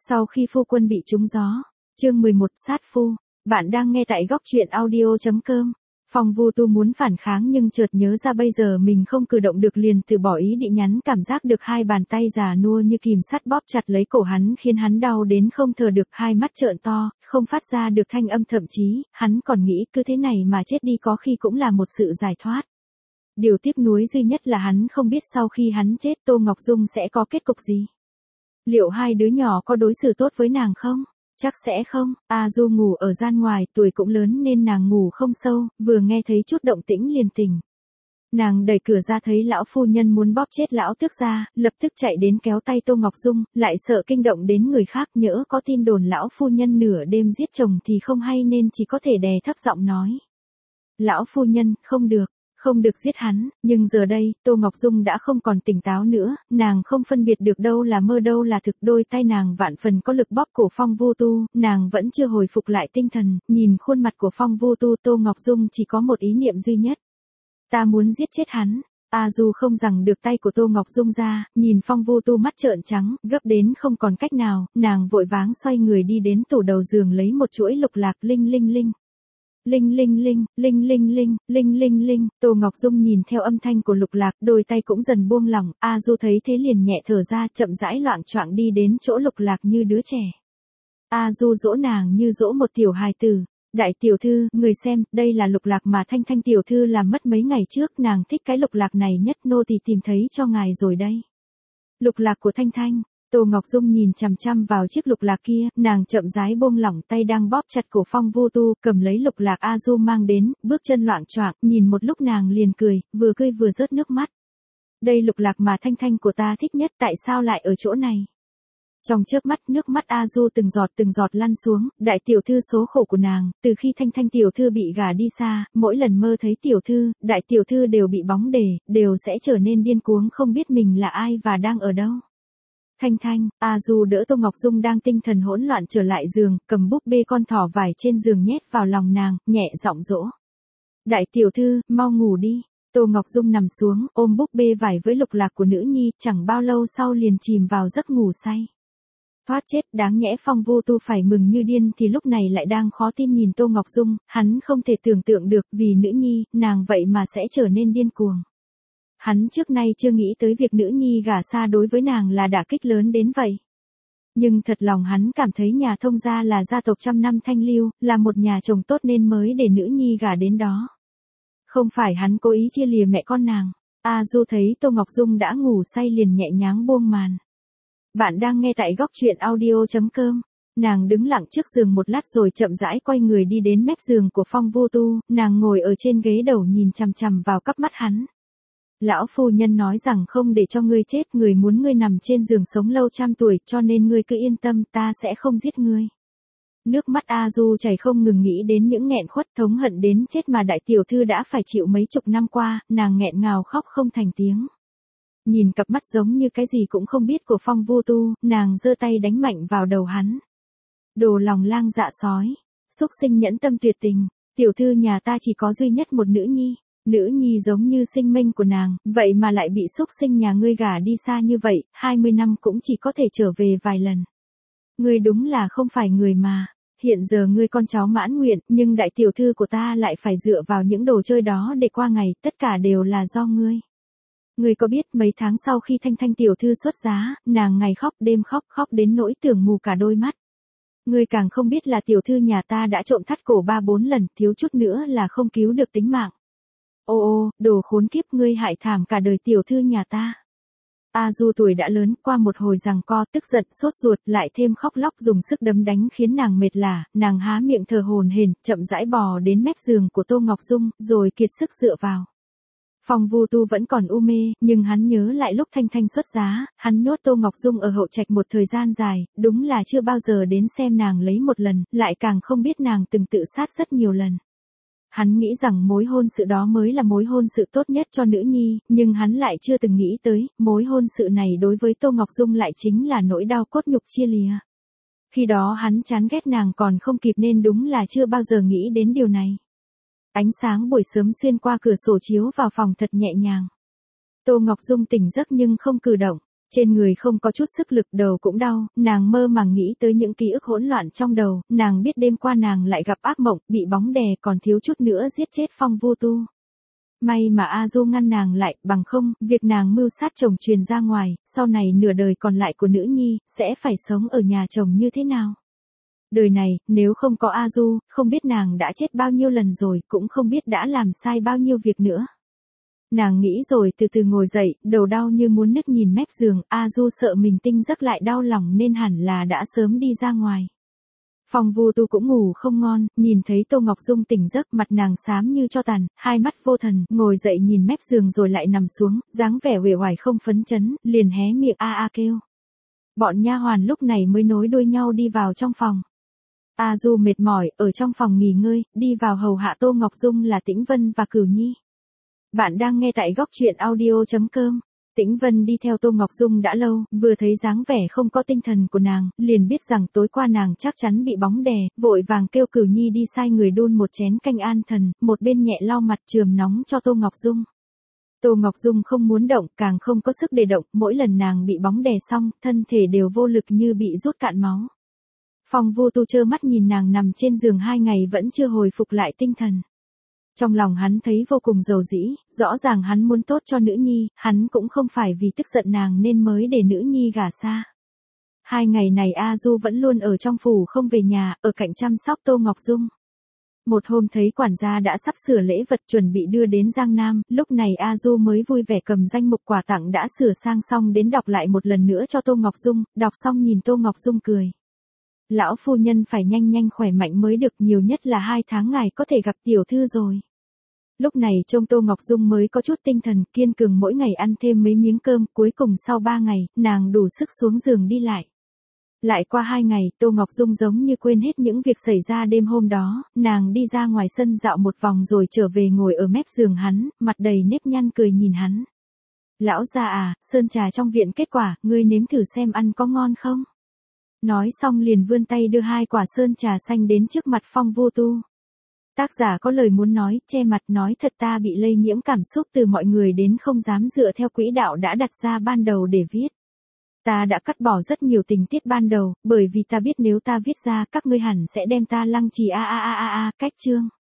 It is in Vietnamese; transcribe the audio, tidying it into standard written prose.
Sau khi phu quân bị trúng gió. Chương 11 sát phu. Bạn đang nghe tại góc truyện audio.com. Phong Vu Tu muốn phản kháng nhưng chợt nhớ ra bây giờ mình không cử động được liền từ bỏ ý định nhắn, cảm giác được hai bàn tay già nua như kìm sắt bóp chặt lấy cổ hắn khiến hắn đau đến không thở được, hai mắt trợn to, không phát ra được thanh âm, thậm chí, hắn còn nghĩ cứ thế này mà chết đi có khi cũng là một sự giải thoát. Điều tiếc nuối duy nhất là hắn không biết sau khi hắn chết Tô Ngọc Dung sẽ có kết cục gì. Liệu hai đứa nhỏ có đối xử tốt với nàng không? Chắc sẽ không. A Du ngủ ở gian ngoài, tuổi cũng lớn nên nàng ngủ không sâu, vừa nghe thấy chút động tĩnh liền tỉnh. Nàng đẩy cửa ra thấy lão phu nhân muốn bóp chết lão tước gia, lập tức chạy đến kéo tay Tô Ngọc Dung, lại sợ kinh động đến người khác, nhỡ có tin đồn lão phu nhân nửa đêm giết chồng thì không hay nên chỉ có thể đè thấp giọng nói. Lão phu nhân, không được. Không được giết hắn, nhưng giờ đây, Tô Ngọc Dung đã không còn tỉnh táo nữa, nàng không phân biệt được đâu là mơ đâu là thực, đôi tay nàng vạn phần có lực bóp cổ Phong Vu Tu, nàng vẫn chưa hồi phục lại tinh thần, nhìn khuôn mặt của Phong Vu Tu, Tô Ngọc Dung chỉ có một ý niệm duy nhất. Ta muốn giết chết hắn. A Du không giằng được tay của Tô Ngọc Dung ra, nhìn Phong Vu Tu mắt trợn trắng, gấp đến không còn cách nào, nàng vội váng xoay người đi đến tủ đầu giường lấy một chuỗi lục lạc, linh linh linh. Linh linh linh, linh linh linh, linh linh linh, Tô Ngọc Dung nhìn theo âm thanh của lục lạc, đôi tay cũng dần buông lỏng, A Du thấy thế liền nhẹ thở ra, chậm rãi loạng choạng đi đến chỗ lục lạc như đứa trẻ. A Du dỗ nàng như dỗ một tiểu hài tử. Đại tiểu thư, người xem, đây là lục lạc mà Thanh Thanh tiểu thư làm mất mấy ngày trước, nàng thích cái lục lạc này nhất, nô tỳ tìm thấy cho ngài rồi đây. Lục lạc của Thanh Thanh. Tô Ngọc Dung nhìn chằm chằm vào chiếc lục lạc kia, nàng chậm rãi buông lỏng tay đang bóp chặt cổ Phong Vu Tu, cầm lấy lục lạc A Du mang đến, bước chân loạng choạng, nhìn một lúc nàng liền cười vừa rớt nước mắt. Đây lục lạc mà Thanh Thanh của ta thích nhất, tại sao lại ở chỗ này? Trong chớp mắt, nước mắt A Du từng giọt lăn xuống, đại tiểu thư số khổ của nàng, từ khi Thanh Thanh tiểu thư bị gả đi xa, mỗi lần mơ thấy tiểu thư, đại tiểu thư đều bị bóng đè, đều sẽ trở nên điên cuồng không biết mình là ai và đang ở đâu. Thanh Thanh, A Du đỡ Tô Ngọc Dung đang tinh thần hỗn loạn trở lại giường, cầm búp bê con thỏ vải trên giường nhét vào lòng nàng, nhẹ giọng dỗ. Đại tiểu thư, mau ngủ đi. Tô Ngọc Dung nằm xuống, ôm búp bê vải với lục lạc của nữ nhi, chẳng bao lâu sau liền chìm vào giấc ngủ say. Thoát chết, đáng nhẽ Phong Vu Tu phải mừng như điên thì lúc này lại đang khó tin nhìn Tô Ngọc Dung, hắn không thể tưởng tượng được vì nữ nhi, nàng vậy mà sẽ trở nên điên cuồng. Hắn trước nay chưa nghĩ tới việc nữ nhi gả xa đối với nàng là đả kích lớn đến vậy. Nhưng thật lòng hắn cảm thấy nhà Thông gia là gia tộc trăm năm thanh lưu, là một nhà chồng tốt nên mới để nữ nhi gả đến đó. Không phải hắn cố ý chia lìa mẹ con nàng. A Du thấy Tô Ngọc Dung đã ngủ say liền nhẹ nhàng buông màn. Bạn đang nghe tại góc truyện audio.com. Nàng đứng lặng trước giường một lát rồi chậm rãi quay người đi đến mép giường của Phong Vu Tu, nàng ngồi ở trên ghế đầu nhìn chằm chằm vào cặp mắt hắn. Lão phu nhân nói rằng không để cho ngươi chết, người muốn ngươi nằm trên giường sống lâu trăm tuổi, cho nên ngươi cứ yên tâm, ta sẽ không giết ngươi. Nước mắt A Du chảy không ngừng, nghĩ đến những nghẹn khuất thống hận đến chết mà đại tiểu thư đã phải chịu mấy chục năm qua, nàng nghẹn ngào khóc không thành tiếng. Nhìn cặp mắt giống như cái gì cũng không biết của Phong Vu Tu, nàng giơ tay đánh mạnh vào đầu hắn. Đồ lòng lang dạ sói, xúc sinh nhẫn tâm tuyệt tình, tiểu thư nhà ta chỉ có duy nhất một nữ nhi. Nữ nhi giống như sinh mệnh của nàng, vậy mà lại bị xúc sinh nhà ngươi gả đi xa như vậy, 20 năm cũng chỉ có thể trở về vài lần. Ngươi đúng là không phải người mà. Hiện giờ ngươi con cháu mãn nguyện, nhưng đại tiểu thư của ta lại phải dựa vào những đồ chơi đó để qua ngày, tất cả đều là do ngươi. Ngươi có biết mấy tháng sau khi Thanh Thanh tiểu thư xuất giá, nàng ngày khóc đêm khóc, khóc đến nỗi tưởng mù cả đôi mắt. Ngươi càng không biết là tiểu thư nhà ta đã trộm thắt cổ 3-4 lần, thiếu chút nữa là không cứu được tính mạng. Ô, đồ khốn kiếp, ngươi hại thảm cả đời tiểu thư nhà ta. A Du tuổi đã lớn, qua một hồi giằng co, tức giận, sốt ruột, lại thêm khóc lóc dùng sức đấm đánh khiến nàng mệt lả, nàng há miệng thở hổn hển, chậm rãi bò đến mép giường của Tô Ngọc Dung, rồi kiệt sức dựa vào. Phong Vu Tu vẫn còn u mê, nhưng hắn nhớ lại lúc Thanh Thanh xuất giá, hắn nhốt Tô Ngọc Dung ở hậu trạch một thời gian dài, đúng là chưa bao giờ đến xem nàng lấy một lần, lại càng không biết nàng từng tự sát rất nhiều lần. Hắn nghĩ rằng mối hôn sự đó mới là mối hôn sự tốt nhất cho nữ nhi, nhưng hắn lại chưa từng nghĩ tới, mối hôn sự này đối với Tô Ngọc Dung lại chính là nỗi đau cốt nhục chia lìa. Khi đó hắn chán ghét nàng còn không kịp nên đúng là chưa bao giờ nghĩ đến điều này. Ánh sáng buổi sớm xuyên qua cửa sổ chiếu vào phòng thật nhẹ nhàng. Tô Ngọc Dung tỉnh giấc nhưng không cử động. Trên người không có chút sức lực, đầu cũng đau, nàng mơ màng nghĩ tới những ký ức hỗn loạn trong đầu, nàng biết đêm qua nàng lại gặp ác mộng, bị bóng đè còn thiếu chút nữa giết chết Phong Vu Tu. May mà A Du ngăn nàng lại, bằng không, việc nàng mưu sát chồng truyền ra ngoài, sau này nửa đời còn lại của nữ nhi, sẽ phải sống ở nhà chồng như thế nào? Đời này, nếu không có A Du, không biết nàng đã chết bao nhiêu lần rồi, cũng không biết đã làm sai bao nhiêu việc nữa. Nàng nghĩ rồi từ từ ngồi dậy, đầu đau như muốn nứt nhìn mép giường, A Du sợ mình tinh giấc lại đau lòng nên hẳn là đã sớm đi ra ngoài. Phong Vu Tu cũng ngủ không ngon, nhìn thấy Tô Ngọc Dung tỉnh giấc, mặt nàng xám như tro tàn, hai mắt vô thần, ngồi dậy nhìn mép giường rồi lại nằm xuống, dáng vẻ uể oải không phấn chấn, liền hé miệng a a kêu. Bọn nha hoàn lúc này mới nối đuôi nhau đi vào trong phòng. A Du mệt mỏi, ở trong phòng nghỉ ngơi, đi vào hầu hạ Tô Ngọc Dung là Tĩnh Vân và Cửu Nhi. Bạn đang nghe tại góc truyện audio.com. Tĩnh Vân đi theo Tô Ngọc Dung đã lâu, vừa thấy dáng vẻ không có tinh thần của nàng, liền biết rằng tối qua nàng chắc chắn bị bóng đè, vội vàng kêu Cửu Nhi đi sai người đun một chén canh an thần, một bên nhẹ lau mặt chườm nóng cho Tô Ngọc Dung. Tô Ngọc Dung không muốn động, càng không có sức để động, mỗi lần nàng bị bóng đè xong, thân thể đều vô lực như bị rút cạn máu. Phong Vu Tu trơ mắt nhìn nàng nằm trên giường 2 ngày vẫn chưa hồi phục lại tinh thần. Trong lòng hắn thấy vô cùng dầu dĩ, rõ ràng hắn muốn tốt cho nữ nhi, hắn cũng không phải vì tức giận nàng nên mới để nữ nhi gả xa. 2 ngày này A Du vẫn luôn ở trong phủ không về nhà, ở cạnh chăm sóc Tô Ngọc Dung. Một hôm thấy quản gia đã sắp sửa lễ vật chuẩn bị đưa đến Giang Nam, lúc này A Du mới vui vẻ cầm danh mục quà tặng đã sửa sang xong đến đọc lại một lần nữa cho Tô Ngọc Dung, đọc xong nhìn Tô Ngọc Dung cười. Lão phu nhân phải nhanh nhanh khỏe mạnh mới được, nhiều nhất là 2 tháng ngài có thể gặp tiểu thư rồi. Lúc này trông Tô Ngọc Dung mới có chút tinh thần, kiên cường mỗi ngày ăn thêm mấy miếng cơm, cuối cùng sau 3 ngày, nàng đủ sức xuống giường đi lại. Lại qua 2 ngày, Tô Ngọc Dung giống như quên hết những việc xảy ra đêm hôm đó, nàng đi ra ngoài sân dạo một vòng rồi trở về ngồi ở mép giường hắn, mặt đầy nếp nhăn cười nhìn hắn. Lão già à, sơn trà trong viện kết quả, ngươi nếm thử xem ăn có ngon không? Nói xong liền vươn tay đưa 2 quả sơn trà xanh đến trước mặt Phong Vu Tu. Tác giả có lời muốn nói, che mặt nói thật ta bị lây nhiễm cảm xúc từ mọi người đến không dám dựa theo quỹ đạo đã đặt ra ban đầu để viết. Ta đã cắt bỏ rất nhiều tình tiết ban đầu, bởi vì ta biết nếu ta viết ra các ngươi hẳn sẽ đem ta lăng trì cách chương.